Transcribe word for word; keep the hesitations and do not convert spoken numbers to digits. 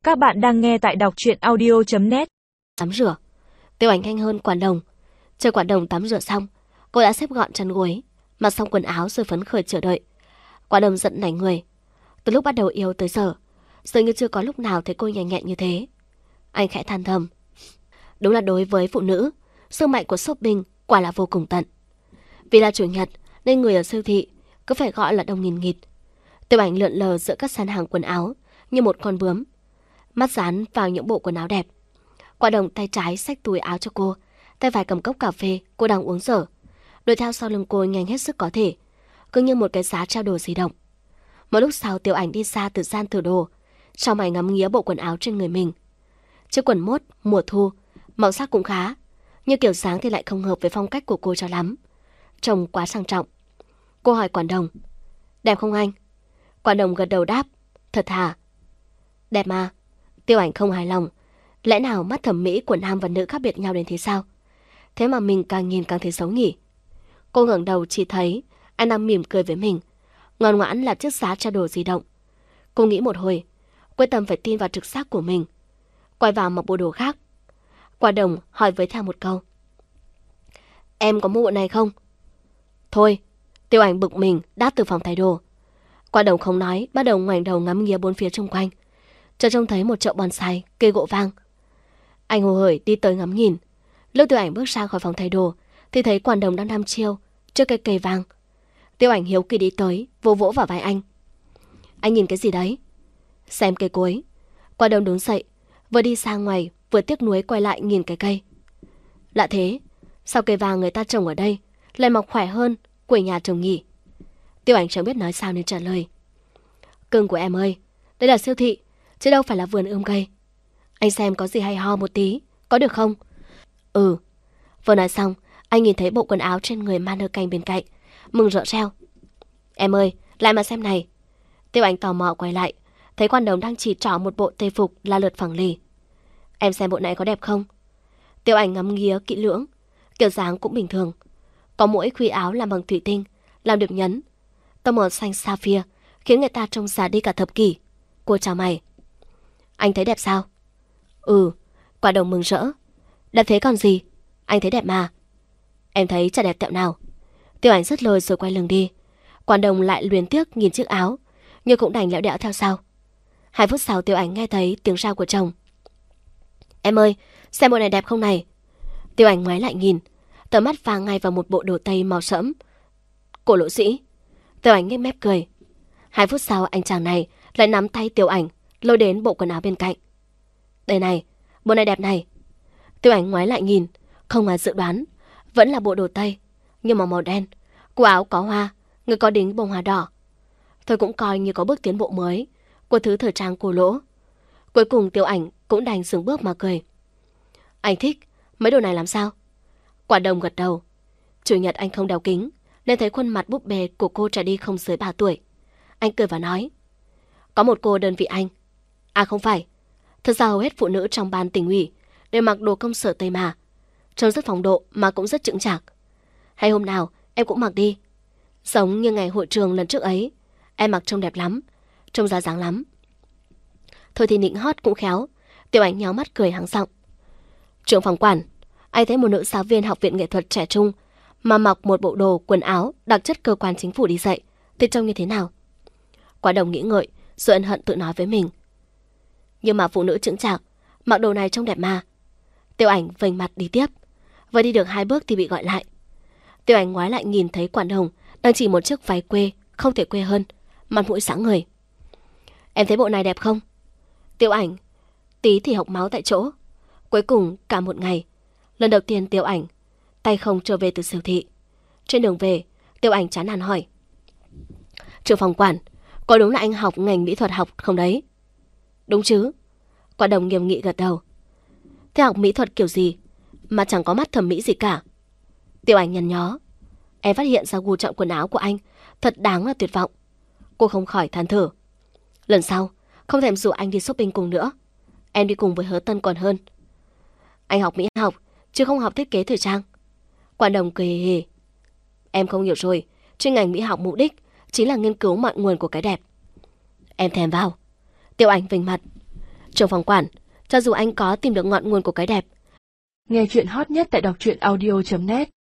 Các bạn đang nghe tại đọc truyện audio chấm net. Tắm rửa. Tiêu Ảnh nhanh hơn Quản Đồng. Chờ Quản Đồng tắm rửa xong, cô đã xếp gọn chăn gối, mặc xong quần áo rồi phấn khởi chờ đợi. Quản Đồng giận nảy người. Từ lúc bắt đầu yêu tới giờ, dường như chưa có lúc nào thấy cô nhanh nhẹn như thế. Anh khẽ than thầm. Đúng là đối với phụ nữ, sức mạnh của shopping quả là vô cùng tận. Vì là chủ nhật nên người ở siêu thị cứ phải gọi là đông nghìn nghịt. Tiêu Ảnh lượn lờ giữa các sàn hàng quần áo như một con bướm, mắt dán vào những bộ quần áo đẹp. Quản Đồng tay trái xách túi áo cho cô, tay phải cầm cốc cà phê cô đang uống dở, đuổi theo sau lưng cô nhanh hết sức có thể, cứ như một cái giá trao đồ di động. Một lúc sau, Tiêu Ảnh đi xa từ gian thử đồ, sau mày ngắm nghía bộ quần áo trên người mình. Chiếc quần mốt mùa thu, màu sắc cũng khá, nhưng kiểu dáng thì lại không hợp với phong cách của cô cho lắm, trông quá sang trọng. Cô hỏi Quản Đồng, đẹp không anh? Quản Đồng gật đầu đáp, thật thà. Đẹp mà. Tiêu Ảnh không hài lòng. Lẽ nào mắt thẩm mỹ của nam và nữ khác biệt nhau đến thế sao? Thế mà mình càng nhìn càng thấy xấu nhỉ. Cô ngẩng đầu chỉ thấy anh đang mỉm cười với mình, ngoan ngoãn là chiếc giá trao đồ di động. Cô nghĩ một hồi, quyết tâm phải tin vào trực giác của mình, quay vào mặc bộ đồ khác. Quản Đồng hỏi với theo một câu, em có mua bộ này không? Thôi. Tiêu Ảnh bực mình đáp từ phòng thay đồ. Quản Đồng không nói, bắt đầu ngoảnh đầu ngắm nghía bốn phía xung quanh. Chợt trông thấy một chậu bonsai, cây gỗ vang. Anh hồ hởi đi tới ngắm nhìn. Lúc Tiêu Ảnh bước ra khỏi phòng thay đồ thì thấy Quản Đồng đang đăm chiêu trước cây cây vang. Tiêu Ảnh hiếu kỳ đi tới, vỗ vỗ vào vai anh. Anh nhìn cái gì đấy? Xem cây cối. Quản Đồng đứng dậy, vừa đi sang ngoài vừa tiếc nuối quay lại nhìn cái cây. Lạ thế, sao cây vàng người ta trồng ở đây lại mọc khỏe hơn của nhà trồng nhỉ? Tiêu Ảnh chẳng biết nói sao nên trả lời. Cưng của em ơi, đây là siêu thị, chứ đâu phải là vườn ươm cây. Anh xem có gì hay ho một tí, có được không? Ừ. Vừa nói xong, anh nhìn thấy bộ quần áo trên người mannequin bên cạnh, mừng rỡ reo. Em ơi, lại mà xem này. Tiêu Ảnh tò mò quay lại, thấy Quản Đồng đang chỉ trỏ một bộ tây phục la lượt phẳng lì. Em xem bộ này có đẹp không? Tiêu Ảnh ngắm nghía kỹ lưỡng, kiểu dáng cũng bình thường. Có mỗi khuy áo làm bằng thủy tinh, làm điểm nhấn. Tông màu xanh sapphire khiến người ta trông già đi cả thập kỷ. Cô chào mày. Anh thấy đẹp sao? Ừ. Quản Đồng mừng rỡ. Đẹp thế còn gì? Anh thấy đẹp mà. Em thấy chả đẹp tẹo nào. Tiêu Ảnh dứt lời rồi quay lưng đi. Quản Đồng lại luyến tiếc nhìn chiếc áo, nhưng cũng đành lẹo đẽo theo sau. Hai phút sau, Tiêu Ảnh nghe thấy tiếng rao của chồng. Em ơi, xem bộ này đẹp không này? Tiêu Ảnh ngoái lại nhìn, tầm mắt vàng ngay vào một bộ đồ tây màu sẫm. Cổ lỗ sĩ. Tiêu Ảnh nhếch mép cười. Hai phút sau, anh chàng này lại nắm tay Tiêu Ảnh lôi đến bộ quần áo bên cạnh. Đây này, bộ này đẹp này. Tiêu Ảnh ngoái lại nhìn, không ngoài dự đoán, vẫn là bộ đồ tây, nhưng mà màu đen. Cổ áo có hoa, người có đính bông hoa đỏ. Thôi cũng coi như có bước tiến bộ mới của thứ thời trang cổ lỗ. Cuối cùng Tiêu Ảnh cũng đành dừng bước mà cười. Anh thích mấy đồ này làm sao? Quản Đồng gật đầu. Chủ nhật anh không đeo kính nên thấy khuôn mặt búp bê của cô trẻ đi không dưới ba tuổi. Anh cười và nói, có một cô đơn vị anh. À không phải, thật ra hầu hết phụ nữ trong ban tỉnh ủy đều mặc đồ công sở tây mà, trông rất phong độ mà cũng rất chững chạc. Hay hôm nào em cũng mặc đi, giống như ngày hội trường lần trước ấy. Em mặc trông đẹp lắm, trông ra dáng lắm. Thôi thì nịnh hót cũng khéo. Tiêu Ảnh nhéo mắt cười hắng giọng. Trưởng phòng Quản, anh thấy một nữ giáo viên học viện nghệ thuật trẻ trung mà mặc một bộ đồ quần áo đặc chất cơ quan chính phủ đi dạy thì trông như thế nào? Quản Đồng nghĩ ngợi rồi ân hận tự nói với mình. Nhưng mà phụ nữ chững chạc mặc đồ này trông đẹp mà. Tiêu Ảnh vênh mặt đi tiếp. Vừa đi được hai bước thì bị gọi lại. Tiêu Ảnh ngoái lại nhìn thấy Quản Đồng đang chỉ một chiếc váy quê không thể quê hơn, mặt mũi sáng ngời. Em thấy bộ này đẹp không? Tiêu Ảnh tí thì hộc máu tại chỗ. Cuối cùng cả một ngày, lần đầu tiên Tiêu Ảnh tay không trở về từ siêu thị. Trên đường về, Tiêu Ảnh chán nản hỏi, trưởng phòng Quản, có đúng là anh học ngành mỹ thuật học không đấy? Đúng chứ. Quản Đồng nghiêm nghị gật đầu. Thế học mỹ thuật kiểu gì mà chẳng có mắt thẩm mỹ gì cả? Tiêu Ảnh nhăn nhó. Em phát hiện ra gu chọn quần áo của anh thật đáng là tuyệt vọng. Cô không khỏi than thở. Lần sau không thèm rủ anh đi shopping cùng nữa. Em đi cùng với Hứa Tân còn hơn. Anh học mỹ học chứ không học thiết kế thời trang. Quản Đồng cười hề hề. Em không hiểu rồi, chuyên ngành mỹ học mục đích chính là nghiên cứu mọi nguồn của cái đẹp. Em thèm vào. Tiêu Ảnh vênh mặt. Trưởng phòng quản, cho dù anh có tìm được ngọn nguồn của cái đẹp. Nghe chuyện hot nhất tại đọc truyện audio chấm net